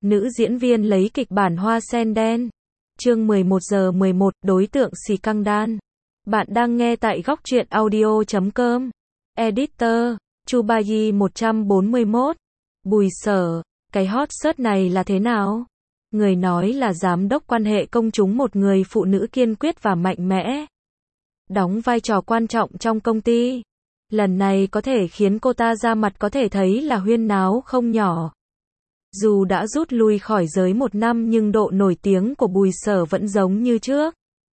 Nữ diễn viên lấy kịch bản Hoa sen đen. Chương 11 giờ 11, đối tượng xì căng đan. Bạn đang nghe tại góc truyện audio.com. Editor, Chubayi 141. Bùi Sở, cái hot search này là thế nào? Người nói là giám đốc quan hệ công chúng, một người phụ nữ kiên quyết và mạnh mẽ, đóng vai trò quan trọng trong công ty. Lần này có thể khiến cô ta ra mặt có thể thấy là huyên náo không nhỏ. Dù đã rút lui khỏi giới 1 năm nhưng độ nổi tiếng của Bùi Sở vẫn giống như trước.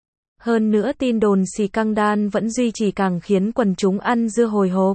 Hơn nữa tin đồn xì căng đan vẫn duy trì càng khiến quần chúng ăn dưa hồi hộp.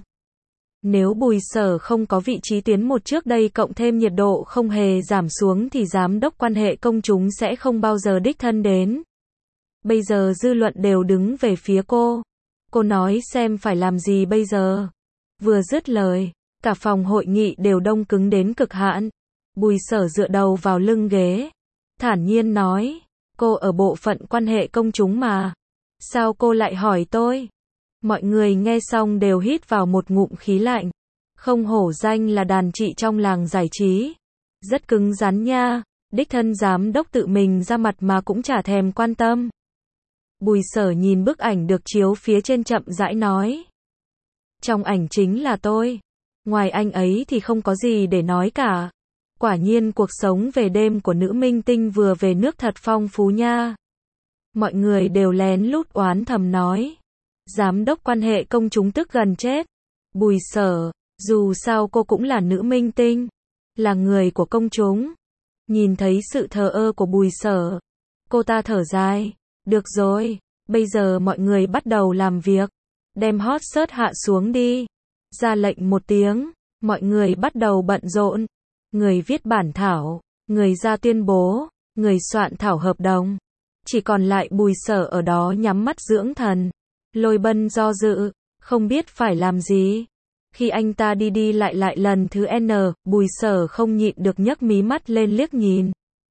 Nếu Bùi Sở không có vị trí tiến một trước đây cộng thêm nhiệt độ không hề giảm xuống thì giám đốc quan hệ công chúng sẽ không bao giờ đích thân đến. Bây giờ dư luận đều đứng về phía cô. Cô nói xem phải làm gì bây giờ. Vừa dứt lời, cả phòng hội nghị đều đông cứng đến cực hạn. Bùi Sở dựa đầu vào lưng ghế, thản nhiên nói, cô ở bộ phận quan hệ công chúng mà. Sao cô lại hỏi tôi? Mọi người nghe xong đều hít vào một ngụm khí lạnh. Không hổ danh là đàn chị trong làng giải trí. Rất cứng rắn nha, đích thân giám đốc tự mình ra mặt mà cũng chả thèm quan tâm. Bùi Sở nhìn bức ảnh được chiếu phía trên chậm rãi nói. Trong ảnh chính là tôi. Ngoài anh ấy thì không có gì để nói cả. Quả nhiên cuộc sống về đêm của nữ minh tinh vừa về nước thật phong phú nha. Mọi người đều lén lút oán thầm nói. Giám đốc quan hệ công chúng tức gần chết. Bùi Sở, dù sao cô cũng là nữ minh tinh, là người của công chúng. Nhìn thấy sự thờ ơ của Bùi Sở, cô ta thở dài. Được rồi, bây giờ mọi người bắt đầu làm việc. Đem hot search hạ xuống đi. Ra lệnh một tiếng, mọi người bắt đầu bận rộn. Người viết bản thảo, người ra tuyên bố, người soạn thảo hợp đồng. Chỉ còn lại Bùi Sở ở đó nhắm mắt dưỡng thần. Lôi Bân do dự, không biết phải làm gì. Khi anh ta đi lại lần thứ N, Bùi Sở không nhịn được nhấc mí mắt lên liếc nhìn.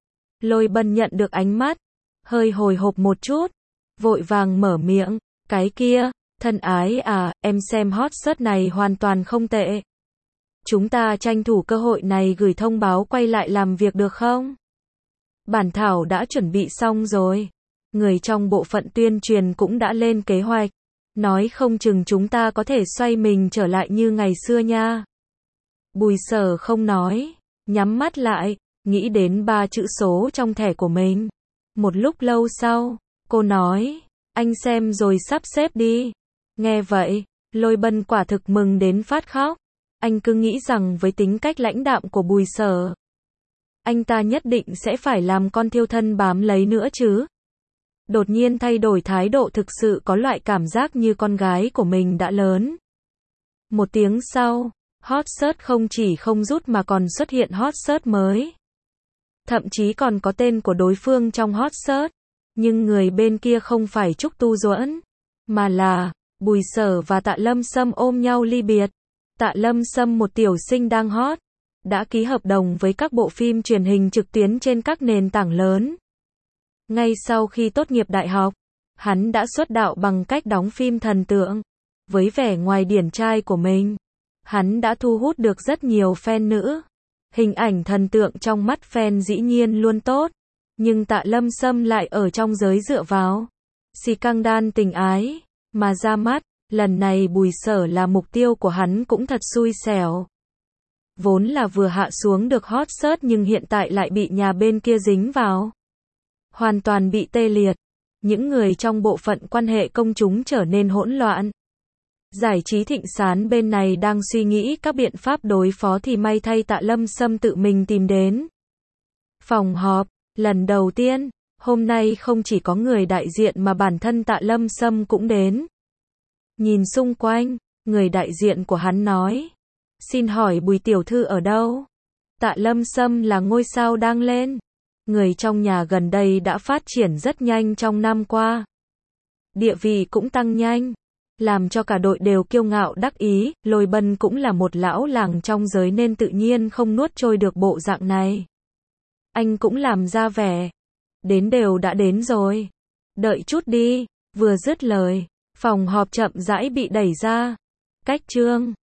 Lôi Bân nhận được ánh mắt, hơi hồi hộp một chút, vội vàng mở miệng, cái kia, thân ái à, em xem hot search này hoàn toàn không tệ. Chúng ta tranh thủ cơ hội này gửi thông báo quay lại làm việc được không? Bản thảo đã chuẩn bị xong rồi. Người trong bộ phận tuyên truyền cũng đã lên kế hoạch. Nói không chừng chúng ta có thể xoay mình trở lại như ngày xưa nha. Bùi Sở không nói, nhắm mắt lại, nghĩ đến 3 chữ số trong thẻ của mình. Một lúc lâu sau, cô nói, anh xem rồi sắp xếp đi. Nghe vậy, Lôi Bân quả thực mừng đến phát khóc. Anh cứ nghĩ rằng với tính cách lãnh đạm của Bùi Sở, anh ta nhất định sẽ phải làm con thiêu thân bám lấy nữa chứ. Đột nhiên thay đổi thái độ, thực sự có loại cảm giác như con gái của mình đã lớn. Một tiếng sau, hot search không chỉ không rút mà còn xuất hiện hot search mới. Thậm chí còn có tên của đối phương trong hot search. Nhưng người bên kia không phải Trúc Tu Duẫn, mà là Bùi Sở và Tạ Lâm Sâm ôm nhau ly biệt. Tạ Lâm Sâm, một tiểu sinh đang hot, đã ký hợp đồng với các bộ phim truyền hình trực tuyến trên các nền tảng lớn. Ngay sau khi tốt nghiệp đại học, hắn đã xuất đạo bằng cách đóng phim thần tượng. Với vẻ ngoài điển trai của mình, hắn đã thu hút được rất nhiều fan nữ. Hình ảnh thần tượng trong mắt fan dĩ nhiên luôn tốt, nhưng Tạ Lâm Sâm lại ở trong giới dựa vào xì căng đan tình ái mà ra mắt. Lần này Bùi Sở là mục tiêu của hắn cũng thật xui xẻo. Vốn là vừa hạ xuống được hot search nhưng hiện tại lại bị nhà bên kia dính vào. Hoàn toàn bị tê liệt. Những người trong bộ phận quan hệ công chúng trở nên hỗn loạn. Giải trí Thịnh Sán bên này đang suy nghĩ các biện pháp đối phó thì may thay Tạ Lâm Sâm tự mình tìm đến phòng họp. Lần đầu tiên, hôm nay không chỉ có người đại diện mà bản thân Tạ Lâm Sâm cũng đến. Nhìn xung quanh, người đại diện của hắn nói, xin hỏi Bùi tiểu thư ở đâu? Tạ Lâm Sâm là ngôi sao đang lên. Người trong nhà gần đây đã phát triển rất nhanh trong năm qua. Địa vị cũng tăng nhanh, làm cho cả đội đều kiêu ngạo đắc ý. Lôi Bân cũng là một lão làng trong giới nên tự nhiên không nuốt trôi được bộ dạng này. Anh cũng làm ra vẻ, đến đều đã đến rồi, đợi chút đi. Vừa dứt lời, phòng họp chậm rãi bị đẩy ra. Cách chương